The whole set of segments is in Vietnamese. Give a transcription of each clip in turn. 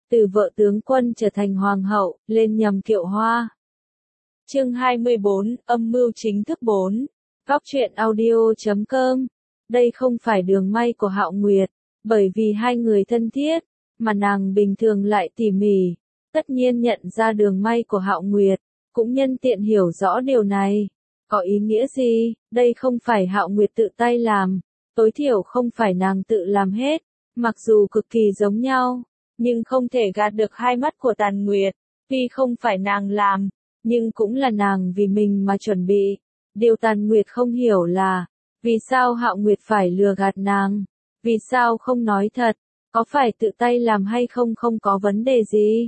từ vợ tướng quân trở thành hoàng hậu, lên nhầm kiệu hoa. Chương 24, âm mưu chính thức 4. Góc truyện audio.com. Đây không phải đường may của Hạo Nguyệt, bởi vì hai người thân thiết, mà nàng bình thường lại tỉ mỉ, tất nhiên nhận ra đường may của Hạo Nguyệt, cũng nhân tiện hiểu rõ điều này. Có ý nghĩa gì? Đây không phải Hạo Nguyệt tự tay làm, tối thiểu không phải nàng tự làm hết, mặc dù cực kỳ giống nhau, nhưng không thể gạt được hai mắt của Tàn Nguyệt, tuy không phải nàng làm, nhưng cũng là nàng vì mình mà chuẩn bị. Điều Tàn Nguyệt không hiểu là, vì sao Hạo Nguyệt phải lừa gạt nàng? Vì sao không nói thật? Có phải tự tay làm hay không có vấn đề gì?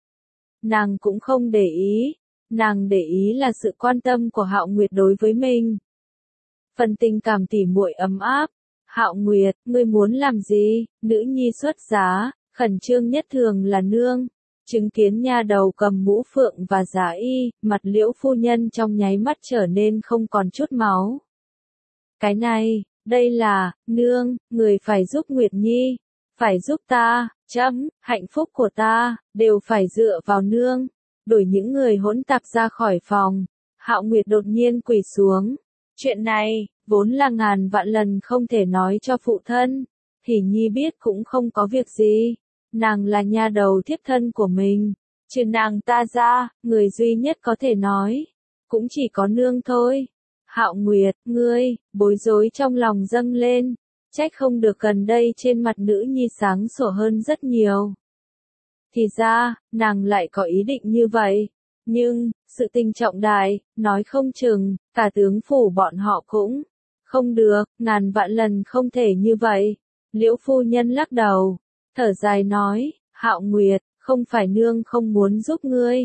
Nàng cũng không để ý. Nàng để ý là sự quan tâm của Hạo Nguyệt đối với mình. Phần tình cảm tỉ muội ấm áp. Hạo Nguyệt, ngươi muốn làm gì? Nữ nhi xuất giá, khẩn trương nhất thường là nương. Chứng kiến nha đầu cầm mũ phượng và giá y, mặt Liễu phu nhân trong nháy mắt trở nên không còn chút máu. Cái này, đây là, nương, người phải giúp Nguyệt Nhi, phải giúp ta, hạnh phúc của ta, đều phải dựa vào nương. Đuổi những người hỗn tạp ra khỏi phòng, Hạo Nguyệt đột nhiên quỳ xuống. Chuyện này, vốn là ngàn vạn lần không thể nói cho phụ thân, Hỉ Nhi biết cũng không có việc gì. Nàng là nha đầu thiếp thân của mình, trừ nàng ta ra, người duy nhất có thể nói, cũng chỉ có nương thôi. Hạo Nguyệt, ngươi, bối rối trong lòng dâng lên, trách không được gần đây trên mặt nữ nhi sáng sủa hơn rất nhiều. Thì ra, nàng lại có ý định như vậy, nhưng, sự tình trọng đại, nói không chừng, cả tướng phủ bọn họ cũng, không được, ngàn vạn lần không thể như vậy. Liễu phu nhân lắc đầu, thở dài nói, Hạo Nguyệt, không phải nương không muốn giúp ngươi,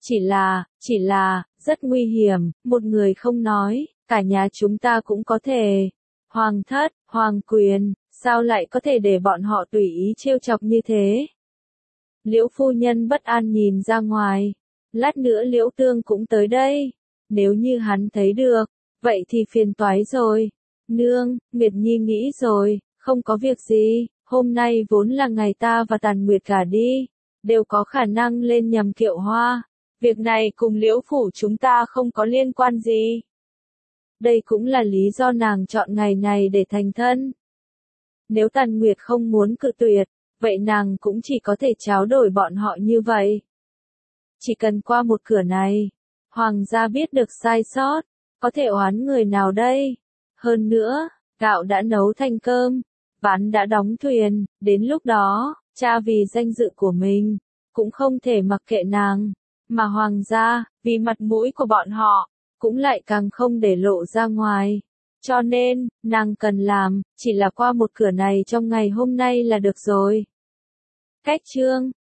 chỉ là, rất nguy hiểm, một người không nói, cả nhà chúng ta cũng có thể. Hoàng thất, hoàng quyền, sao lại có thể để bọn họ tùy ý trêu chọc như thế? Liễu phu nhân bất an nhìn ra ngoài, lát nữa Liễu Tương cũng tới đây, nếu như hắn thấy được, vậy thì phiền toái rồi. Nương, Nguyệt Nhi nghĩ rồi, không có việc gì, hôm nay vốn là ngày ta và Tàn Nguyệt cả đi, đều có khả năng lên nhầm kiệu hoa, việc này cùng Liễu phủ chúng ta không có liên quan gì. Đây cũng là lý do nàng chọn ngày này để thành thân. Nếu Tàn Nguyệt không muốn cự tuyệt, vậy nàng cũng chỉ có thể tráo đổi bọn họ như vậy. Chỉ cần qua một cửa này, hoàng gia biết được sai sót, có thể oán người nào đây? Hơn nữa, gạo đã nấu thành cơm, ván đã đóng thuyền, đến lúc đó, cha vì danh dự của mình, cũng không thể mặc kệ nàng, mà hoàng gia, vì mặt mũi của bọn họ, cũng lại càng không để lộ ra ngoài. Cho nên, nàng cần làm, chỉ là qua một cửa này trong ngày hôm nay là được rồi. Cách chương